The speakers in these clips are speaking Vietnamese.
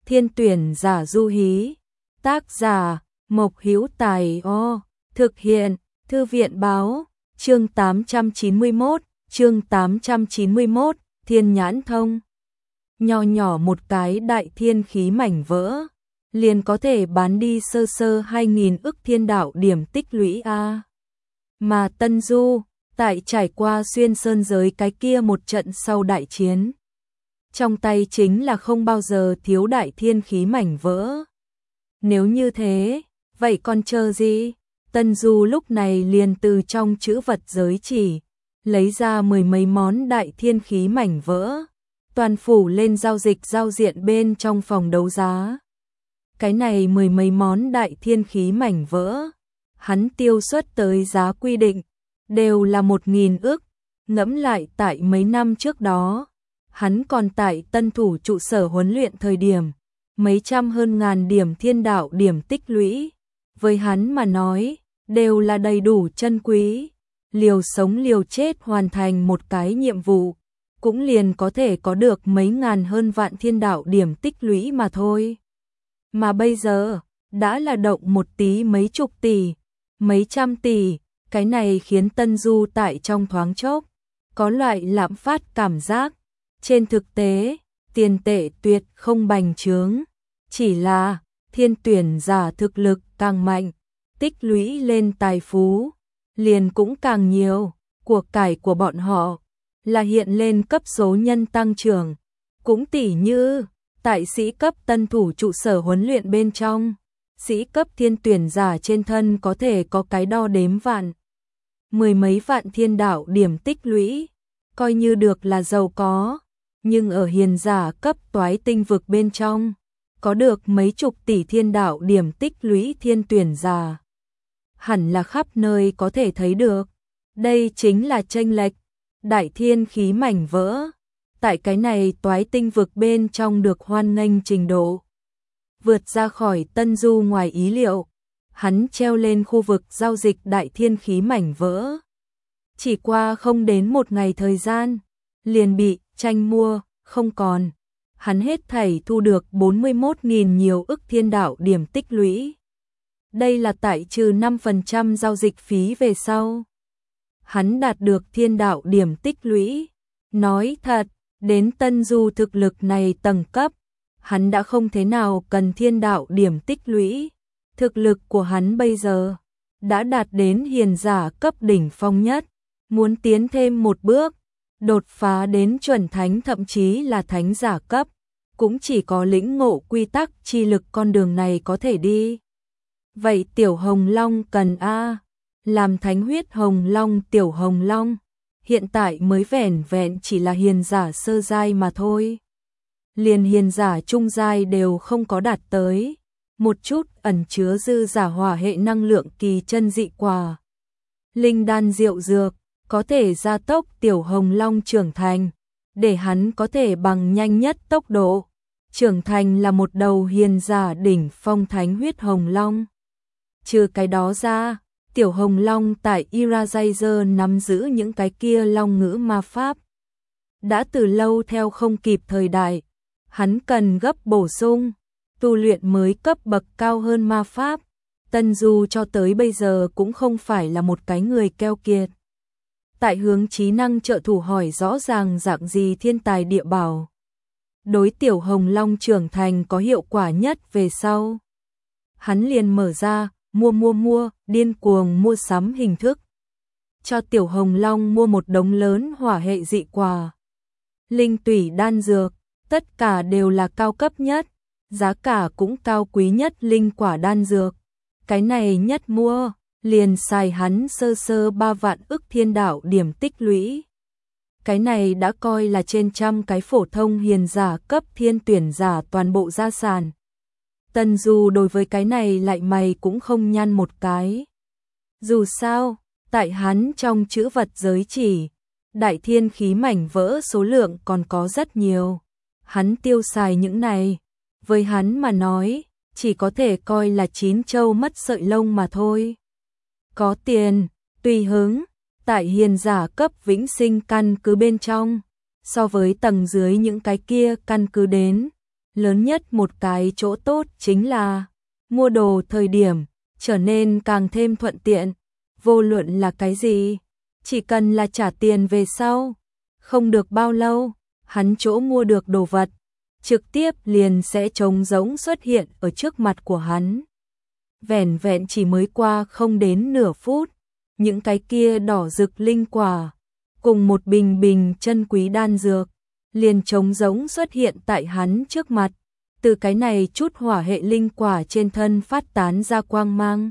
Thiên tuyển giả du hí. Tác giả Mộc Hữu Tài. Thực hiện Thư viện báo. Chương 891, Thiên Nhãn Thông. Nho nhỏ một cái đại thiên khí mảnh vỡ, liền có thể bán đi sơ sơ 2.000 ức thiên đạo điểm tích lũy a. Mà Tân Du, tại trải qua xuyên sơn giới cái kia một trận sau đại chiến, trong tay chính là không bao giờ thiếu đại thiên khí mảnh vỡ. Nếu như thế, vậy còn chờ gì? Tân Du lúc này liền từ trong trữ vật giới chỉ lấy ra 10 mấy món đại thiên khí mảnh vỡ, toàn phủ lên giao dịch giao diện bên trong phòng đấu giá. Cái này 10 mấy món đại thiên khí mảnh vỡ, hắn tiêu suất tới giá quy định, đều là 1.000 ức. Ngẫm lại tại mấy năm trước đó, hắn còn tại Tân Thủ trụ sở huấn luyện thời điểm, mấy trăm hơn ngàn điểm thiên đạo điểm tích lũy, với hắn mà nói, đều là đầy đủ chân quý. Liều sống liều chết hoàn thành một cái nhiệm vụ, cũng liền có thể có được mấy ngàn hơn vạn thiên đạo điểm tích lũy mà thôi. Mà bây giờ, đã là động một tí mấy chục tỷ, mấy trăm tỷ, cái này khiến Tân Du tại trong thoáng chốc có loại lạm phát cảm giác. Trên thực tế, tiền tệ tuyệt không bành trướng, chỉ là thiên tuyển giả thực lực càng mạnh, tích lũy lên tài phú liền cũng càng nhiều. Của cải của bọn họ là hiện lên cấp số nhân tăng trưởng, cũng tỉ như tại sĩ cấp Tân Thủ trụ sở huấn luyện bên trong, sĩ cấp thiên tuyển giả trên thân có thể có cái đo đếm vạn, 10 mấy vạn thiên đạo điểm tích lũy, coi như được là giàu có. Nhưng ở hiền giả cấp toái tinh vực bên trong, có được mấy chục tỷ thiên đạo điểm tích lũy thiên tuyển giả, hẳn là khắp nơi có thể thấy được. Đây chính là chênh lệch đại thiên khí mảnh vỡ, tại cái này toái tinh vực bên trong được hoan nghênh trình độ vượt ra khỏi Tân Du ngoài ý liệu. Hắn treo lên khu vực giao dịch đại thiên khí mảnh vỡ, chỉ qua không đến một ngày thời gian, liền bị tranh mua không còn. Hắn hết thảy thu được 41.000 nhiều ức thiên đạo điểm tích lũy. Đây là tại trừ 5% giao dịch phí về sau, hắn đạt được thiên đạo điểm tích lũy. Nói thật, đến Tân Du thực lực này tầng cấp, hắn đã không thế nào cần thiên đạo điểm tích lũy. Thực lực của hắn bây giờ đã đạt đến hiền giả cấp đỉnh phong nhất, muốn tiến thêm một bước, đột phá đến chuẩn thánh thậm chí là thánh giả cấp, cũng chỉ có lĩnh ngộ quy tắc chi lực con đường này có thể đi. Vậy Tiểu Hồng Long cần làm thánh huyết Hồng Long. Tiểu Hồng Long hiện tại mới vẻn vẹn chỉ là hiền giả sơ giai mà thôi, liền hiền giả trung giai đều không có đạt tới. Một chút ẩn chứa dư giả hỏa hệ năng lượng kỳ chân dị quả, linh đan diệu dược, có thể gia tốc Tiểu Hồng Long trưởng thành, để hắn có thể bằng nhanh nhất tốc độ trưởng thành là một đầu hiền giả đỉnh phong thánh huyết Hồng Long. Trừ cái đó ra, Tiểu Hồng Long tại Irajazer nắm giữ những cái kia long ngữ ma pháp, đã từ lâu theo không kịp thời đại, hắn cần gấp bổ sung, tu luyện mới cấp bậc cao hơn ma pháp. Tân Du cho tới bây giờ cũng không phải là một cái người keo kiệt. Tại hướng trí năng trợ thủ hỏi rõ ràng dạng gì thiên tài địa bảo đối Tiểu Hồng Long trưởng thành có hiệu quả nhất về sau, hắn liền mở ra mua, điên cuồng mua sắm hình thức, cho Tiểu Hồng Long mua một đống lớn hỏa hệ dị quả, linh tủy đan dược, tất cả đều là cao cấp nhất, giá cả cũng cao quý nhất linh quả đan dược. Cái này nhất mua, liền xài hắn sơ sơ 3 vạn ức thiên đạo điểm tích lũy. Cái này đã coi là trên trăm cái phổ thông hiền giả cấp thiên tuyển giả toàn bộ gia sản. Tân Du đối với cái này lại mày cũng không nhăn một cái. Dù sao, tại hắn trong trữ vật giới chỉ, đại thiên khí mảnh vỡ số lượng còn có rất nhiều. Hắn tiêu xài những này, với hắn mà nói, chỉ có thể coi là chín châu mất sợi lông mà thôi. Có tiền, tùy hứng, tại hiền giả cấp vĩnh sinh căn cứ bên trong, so với tầng dưới những cái kia căn cứ đến, lớn nhất một cái chỗ tốt chính là mua đồ thời điểm trở nên càng thêm thuận tiện, vô luận là cái gì, chỉ cần là trả tiền về sau, không được bao lâu, hắn chỗ mua được đồ vật, trực tiếp liền sẽ trống rỗng xuất hiện ở trước mặt của hắn. Vẻn vẹn chỉ mới qua không đến nửa phút, những cái kia đỏ rực linh quả, cùng một bình bình chân quý đan dược, liền trống rỗng xuất hiện tại hắn trước mặt, từ cái này chút hỏa hệ linh quả trên thân phát tán ra quang mang.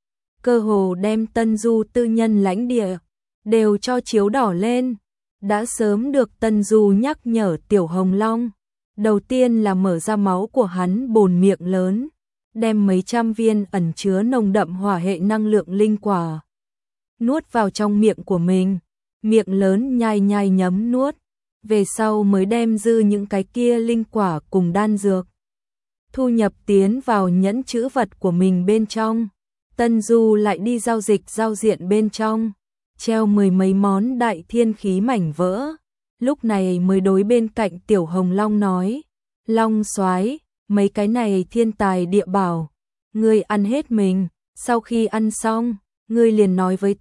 Cơ hồ đem Tân Du tư nhân lãnh địa, đều cho chiếu đỏ lên, đã sớm được Tân Du nhắc nhở Tiểu Hồng Long. Đầu tiên là mở ra máu của hắn bồn miệng lớn, đem mấy trăm viên ẩn chứa nồng đậm hỏa hệ năng lượng linh quả nuốt vào trong miệng của mình, miệng lớn nhai nhai nhấm nuốt, về sau mới đem dư những cái kia linh quả cùng đan dược thu nhập tiến vào nhẫn trữ vật của mình bên trong. Tân Du lại đi giao dịch giao diện bên trong, treo mười mấy món đại thiên khí mảnh vỡ, lúc này mới đối bên cạnh Tiểu Hồng Long nói, Long soái, mấy cái này thiên tài địa bảo, ngươi ăn hết mình, sau khi ăn xong, ngươi liền nói với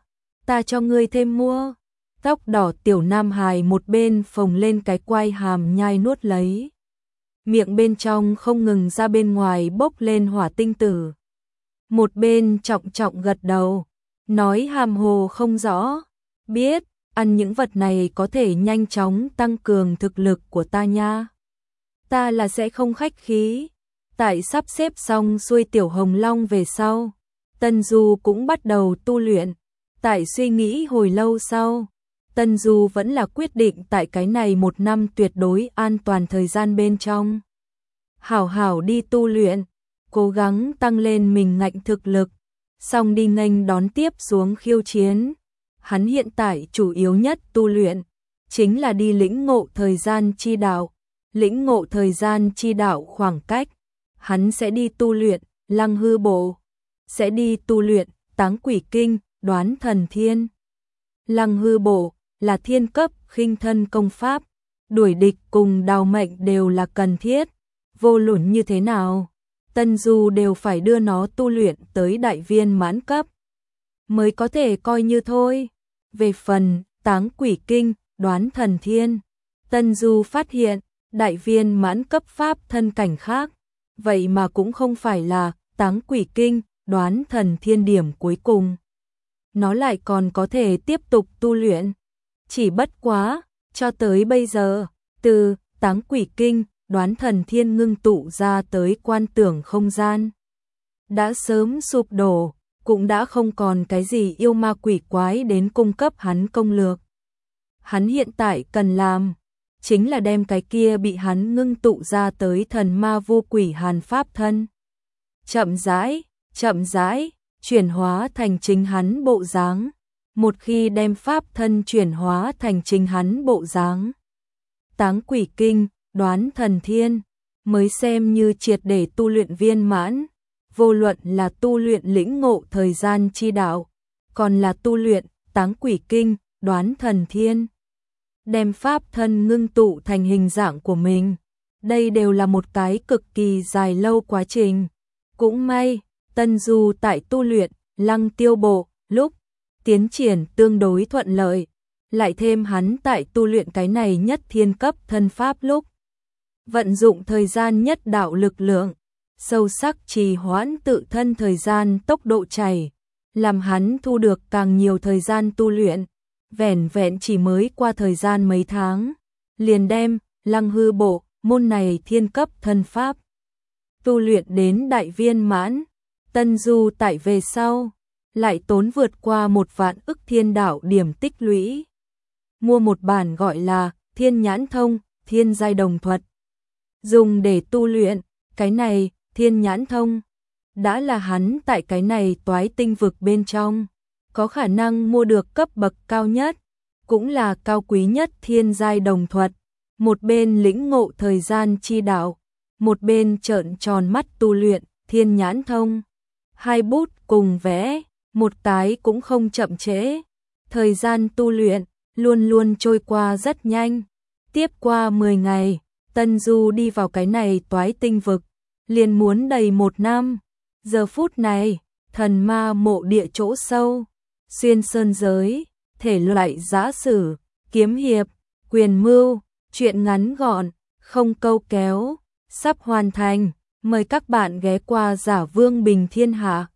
ta cho ngươi thêm mua. Tóc đỏ Tiểu Nam Hài một bên phồng lên cái quai hàm nhai nuốt lấy, miệng bên trong không ngừng ra bên ngoài bốc lên hỏa tinh tử. Một bên trọng trọng gật đầu, nói hàm hồ không rõ, biết, ăn những vật này có thể nhanh chóng tăng cường thực lực của ta nha. Ta là sẽ không khách khí. Tại sắp xếp xong xuôi Tiểu Hồng Long về sau, Tân Du cũng bắt đầu tu luyện. Tại suy nghĩ hồi lâu sau, Tân Du vẫn là quyết định tại cái này một năm tuyệt đối an toàn thời gian bên trong, hảo hảo đi tu luyện, cố gắng tăng lên mình ngạnh thực lực, xong đi nghênh đón tiếp xuống khiêu chiến. Hắn hiện tại chủ yếu nhất tu luyện, chính là đi lĩnh ngộ thời gian chi đạo. Lĩnh ngộ thời gian chi đạo khoảng cách, hắn sẽ đi tu luyện Lăng Hư Bộ, sẽ đi tu luyện Táng Quỷ Kinh, Đoán Thần Thiên. Lăng Hư Bộ là thiên cấp khinh thân công pháp, đuổi địch cùng đào mệnh đều là cần thiết, vô luận như thế nào, Tân Du đều phải đưa nó tu luyện tới đại viên mãn cấp, mới có thể coi như thôi. Về phần Táng Quỷ Kinh, Đoán Thần Thiên, Tân Du phát hiện, đại viên mãn cấp pháp thân cảnh khác, vậy mà cũng không phải là Táng Quỷ Kinh, Đoán Thần Thiên điểm cuối cùng. Nó lại còn có thể tiếp tục tu luyện. Chỉ bất quá, cho tới bây giờ, từ Táng Quỷ Kinh, Đoán Thần Thiên ngưng tụ ra tới quan tưởng không gian, đã sớm sụp đổ, cũng đã không còn cái gì yêu ma quỷ quái đến cung cấp hắn công lược. Hắn hiện tại cần làm, chính là đem cái kia bị hắn ngưng tụ ra tới thần ma vô quỷ hàn pháp thân, chậm rãi, chuyển hóa thành chính hắn bộ dáng. Một khi đem pháp thân chuyển hóa thành chính hắn bộ dáng, Táng Quỷ Kinh, Đoán Thần Thiên, mới xem như triệt để tu luyện viên mãn. Vô luận là tu luyện lĩnh ngộ thời gian chi đạo, còn là tu luyện Táng Quỷ Kinh, Đoán Thần Thiên, đem pháp thân ngưng tụ thành hình dạng của mình, đây đều là một cái cực kỳ dài lâu quá trình. Cũng may, Tân Du tại tu luyện Lăng Tiêu Bộ lúc tiến triển tương đối thuận lợi, lại thêm hắn tại tu luyện cái này nhất thiên cấp thân pháp lúc vận dụng thời gian nhất đạo lực lượng, sâu sắc trì hoãn tự thân thời gian tốc độ chảy, làm hắn thu được càng nhiều thời gian tu luyện. Vẻn vẹn chỉ mới qua thời gian mấy tháng, liền đem Lăng Hư Bộ môn này thiên cấp thân pháp tu luyện đến đại viên mãn. Tân Du tại về sau lại tốn vượt qua 1 vạn ức thiên đạo điểm tích lũy, mua một bản gọi là Thiên Nhãn Thông, Thiên giai đồng thuật, dùng để tu luyện. Cái này Thiên Nhãn Thông đã là hắn tại cái này toái tinh vực bên trong có khả năng mua được cấp bậc cao nhất, cũng là cao quý nhất thiên giai đồng thuật. Một bên lĩnh ngộ thời gian chi đạo, một bên trợn tròn mắt tu luyện Thiên Nhãn Thông. Hai bút cùng vẽ, một cái cũng không chậm trễ. Thời gian tu luyện luôn luôn trôi qua rất nhanh. Tiếp qua 10 ngày, Tân Du đi vào cái này toái tinh vực, liền muốn đầy 1 năm. Giờ phút này, thần ma mộ địa chỗ sâu, xuyên sơn giới, thể loại giã sử, kiếm hiệp, quyền mưu, truyện ngắn gọn, không câu kéo, sắp hoàn thành. Mời các bạn ghé qua Giả Vương Bình Thiên Hạ.